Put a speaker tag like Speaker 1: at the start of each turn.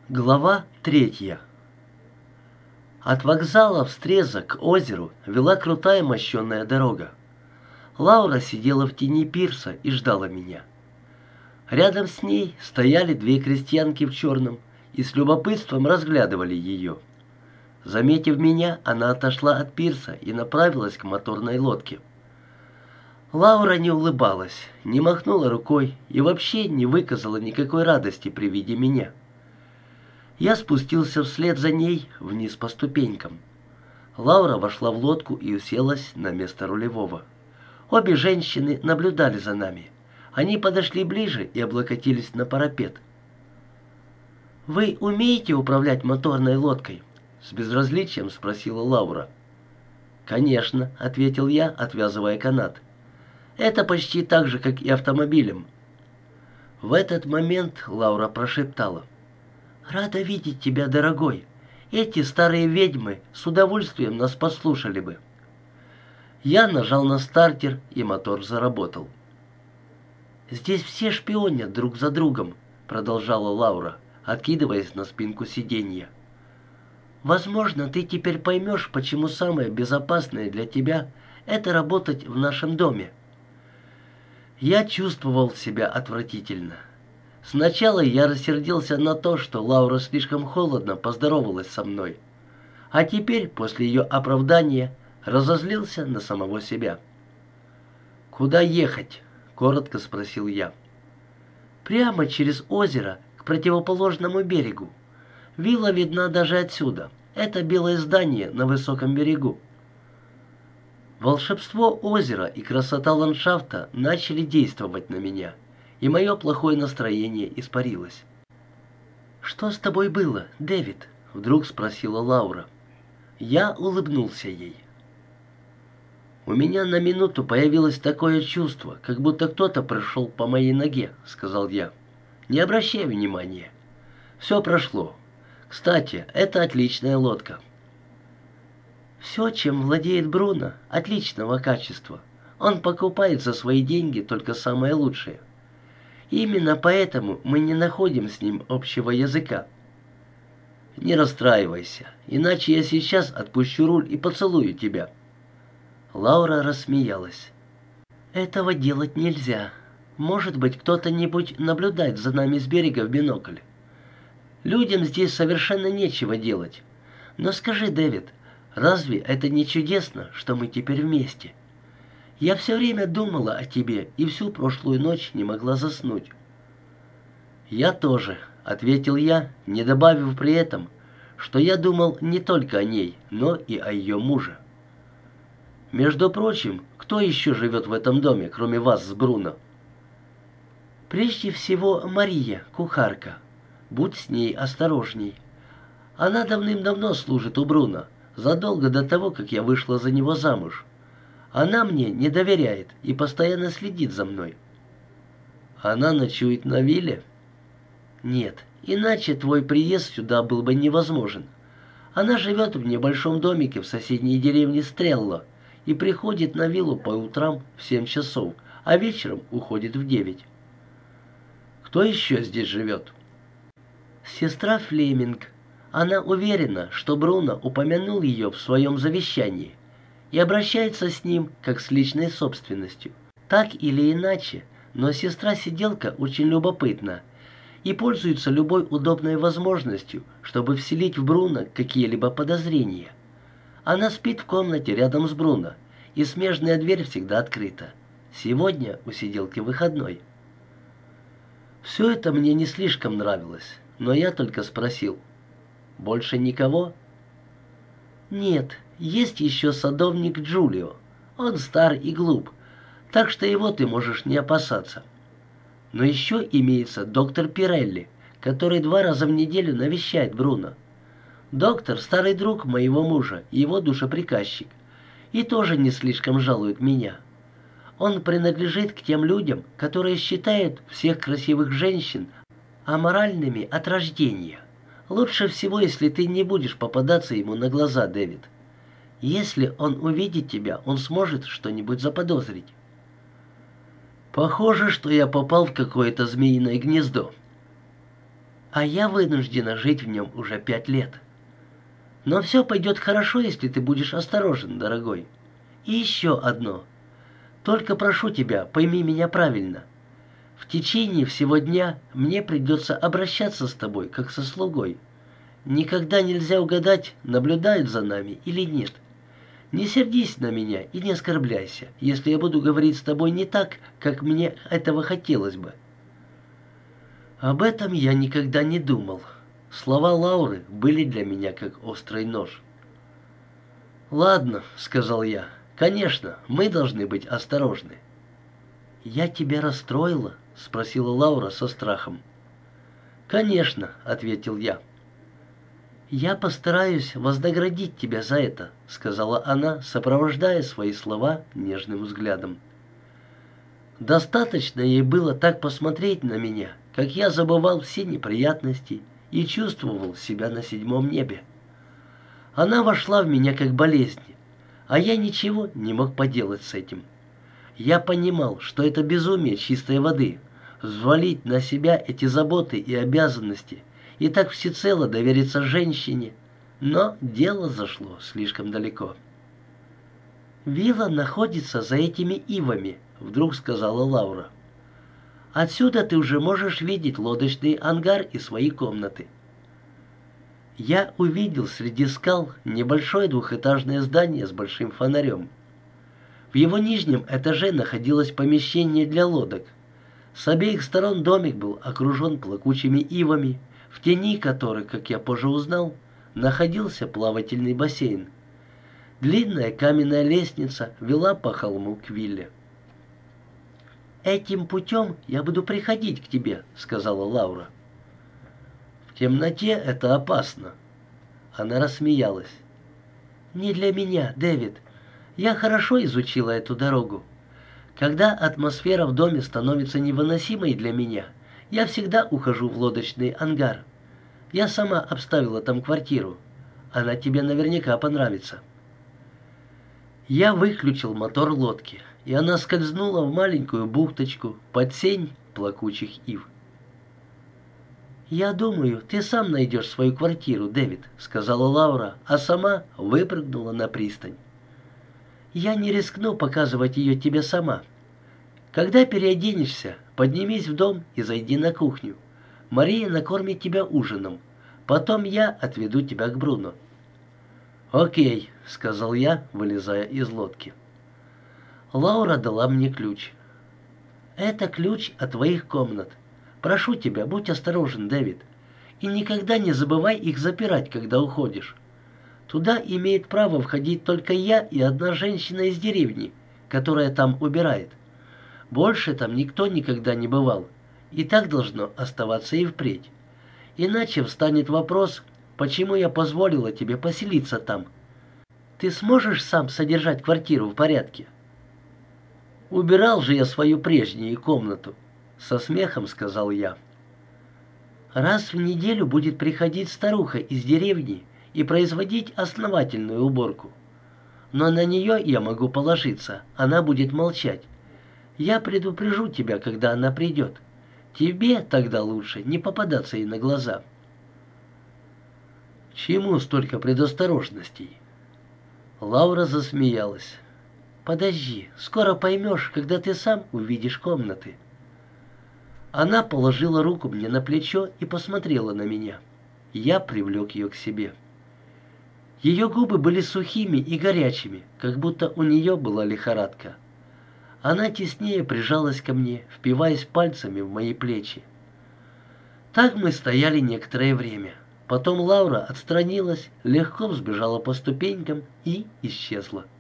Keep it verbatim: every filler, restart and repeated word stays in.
Speaker 1: Глава третья. От вокзала в Стреза к озеру вела крутая мощеная дорога. Лаура сидела в тени пирса и ждала меня. Рядом с ней стояли две крестьянки в черном и с любопытством разглядывали ее. Заметив меня, она отошла от пирса и направилась к моторной лодке. Лаура не улыбалась, не махнула рукой и вообще не выказала никакой радости при виде меня. Я спустился вслед за ней вниз по ступенькам. Лаура вошла в лодку и уселась на место рулевого. Обе женщины наблюдали за нами. Они подошли ближе и облокотились на парапет. «Вы умеете управлять моторной лодкой?» — с безразличием спросила Лаура. «Конечно», — ответил я, отвязывая канат. «Это почти так же, как и автомобилем». В этот момент Лаура прошептала: «Рада видеть тебя, дорогой. Эти старые ведьмы с удовольствием нас послушали бы». Я нажал на стартер, и мотор заработал. «Здесь все шпионят друг за другом», — продолжала Лаура, откидываясь на спинку сиденья. «Возможно, ты теперь поймешь, почему самое безопасное для тебя — это работать в нашем доме». Я чувствовал себя отвратительно. Сначала я рассердился на то, что Лаура слишком холодно поздоровалась со мной, а теперь, после ее оправдания, разозлился на самого себя. «Куда ехать?» — коротко спросил я. «Прямо через озеро к противоположному берегу. Вилла видна даже отсюда. Это белое здание на высоком берегу». Волшебство озера и красота ландшафта начали действовать на меня, и мое плохое настроение испарилось. «Что с тобой было, Дэвид?» — вдруг спросила Лаура. Я улыбнулся ей. «У меня на минуту появилось такое чувство, как будто кто-то прошел по моей ноге», — сказал я. «Не обращай внимания. Все прошло. Кстати, это отличная лодка». «Все, чем владеет Бруно, отличного качества. Он покупает за свои деньги только самое лучшее. Именно поэтому мы не находим с ним общего языка». «Не расстраивайся, иначе я сейчас отпущу руль и поцелую тебя». Лаура рассмеялась. «Этого делать нельзя. Может быть, кто-то-нибудь наблюдает за нами с берега в бинокль. Людям здесь совершенно нечего делать. Но скажи, Дэвид, разве это не чудесно, что мы теперь вместе? Я все время думала о тебе и всю прошлую ночь не могла заснуть». «Я тоже», — ответил я, не добавив при этом, что я думал не только о ней, но и о ее муже. «Между прочим, кто еще живет в этом доме, кроме вас с Бруно?» «Прежде всего Мария, кухарка. Будь с ней осторожней. Она давным-давно служит у Бруно, задолго до того, как я вышла за него замуж. Она мне не доверяет и постоянно следит за мной». «Она ночует на вилле?» «Нет, иначе твой приезд сюда был бы невозможен. Она живет в небольшом домике в соседней деревне Стрелла и приходит на виллу по утрам в семь часов, а вечером уходит в девять». «Кто еще здесь живет?» «Сестра Флеминг. Она уверена, что Бруно упомянул ее в своем завещании и обращается с ним как с личной собственностью. Так или иначе, но сестра-сиделка очень любопытна и пользуется любой удобной возможностью, чтобы вселить в Бруно какие-либо подозрения. Она спит в комнате рядом с Бруно, и смежная дверь всегда открыта. Сегодня у сиделки выходной». Все это мне не слишком нравилось, но я только спросил: «Больше никого?» «Нет, есть еще садовник Джулио. Он стар и глуп, так что его ты можешь не опасаться. Но еще имеется доктор Пирелли, который два раза в неделю навещает Бруно. Доктор — старый друг моего мужа и его душеприказчик, и тоже не слишком жалует меня. Он принадлежит к тем людям, которые считают всех красивых женщин аморальными от рождения. Лучше всего, если ты не будешь попадаться ему на глаза, Дэвид. Если он увидит тебя, он сможет что-нибудь заподозрить». «Похоже, что я попал в какое-то змеиное гнездо». а я вынуждена жить в нем уже пять лет. Но все пойдет хорошо, если ты будешь осторожен, дорогой. И еще одно. Только прошу тебя, пойми меня правильно. В течение всего дня мне придется обращаться с тобой, как со слугой. Никогда нельзя угадать, наблюдают за нами или нет. Не сердись на меня и не оскорбляйся, если я буду говорить с тобой не так, как мне этого хотелось бы. Об этом я никогда не думал. Слова Лауры были для меня как острый нож. «Ладно», — сказал я, — «конечно, мы должны быть осторожны». «Я тебя расстроила?» — спросила Лаура со страхом. «Конечно», — ответил я. «Я постараюсь вознаградить тебя за это», — сказала она, сопровождая свои слова нежным взглядом. Достаточно ей было так посмотреть на меня, как я забывал все неприятности и чувствовал себя на седьмом небе. Она вошла в меня как болезнь, а я ничего не мог поделать с этим. Я понимал, что это безумие чистой воды — взвалить на себя эти заботы и обязанности и так всецело довериться женщине, но дело зашло слишком далеко. «Вилла находится за этими ивами», — вдруг сказала Лаура. «Отсюда ты уже можешь видеть лодочный ангар и свои комнаты». Я увидел среди скал небольшое двухэтажное здание с большим фонарем. В его нижнем этаже находилось помещение для лодок. С обеих сторон домик был окружен плакучими ивами, в тени которых, как я позже узнал, находился плавательный бассейн. Длинная каменная лестница вела по холму к вилле. «Этим путем я буду приходить к тебе», — сказала Лаура. «В темноте это опасно». Она рассмеялась. «Не для меня, Дэвид. Я хорошо изучила эту дорогу. Когда атмосфера в доме становится невыносимой для меня, я всегда ухожу в лодочный ангар. Я сама обставила там квартиру. Она тебе наверняка понравится». Я выключил мотор лодки, и она скользнула в маленькую бухточку под сень плакучих ив. «Я думаю, ты сам найдешь свою квартиру, Дэвид», — сказала Лаура, а сама выпрыгнула на пристань. «Я не рискну показывать ее тебе сама. Когда переоденешься, поднимись в дом и зайди на кухню. Мария накормит тебя ужином. Потом я отведу тебя к Бруно». «Окей», — сказал я, вылезая из лодки. Лаура дала мне ключ. «Это ключ от твоих комнат. Прошу тебя, будь осторожен, Дэвид, и никогда не забывай их запирать, когда уходишь. Туда имеет право входить только я и одна женщина из деревни, которая там убирает. Больше там никто никогда не бывал, и так должно оставаться и впредь. Иначе встанет вопрос, почему я позволила тебе поселиться там. Ты сможешь сам содержать квартиру в порядке?» «Убирал же я свою прежнюю комнату», — со смехом сказал я. «Раз в неделю будет приходить старуха из деревни и производить основательную уборку. Но на нее я могу положиться, она будет молчать. Я предупрежу тебя, когда она придет. Тебе тогда лучше не попадаться ей на глаза». «Чему столько предосторожностей?» Лаура засмеялась. «Подожди, скоро поймешь, когда ты сам увидишь комнаты». Она положила руку мне на плечо и посмотрела на меня. Я привлек ее к себе. Ее губы были сухими и горячими, как будто у нее была лихорадка. Она теснее прижалась ко мне, впиваясь пальцами в мои плечи. Так мы стояли некоторое время. Потом Лаура отстранилась, легко взбежала по ступенькам и исчезла.